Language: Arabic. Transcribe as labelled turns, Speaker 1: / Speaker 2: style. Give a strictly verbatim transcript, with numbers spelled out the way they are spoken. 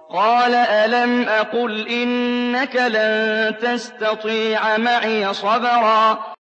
Speaker 1: قَالَ أَلَمْ أَقُلْ إِنَّكَ لَن تَسْتَطِيعَ مَعِيَ صَبْرًا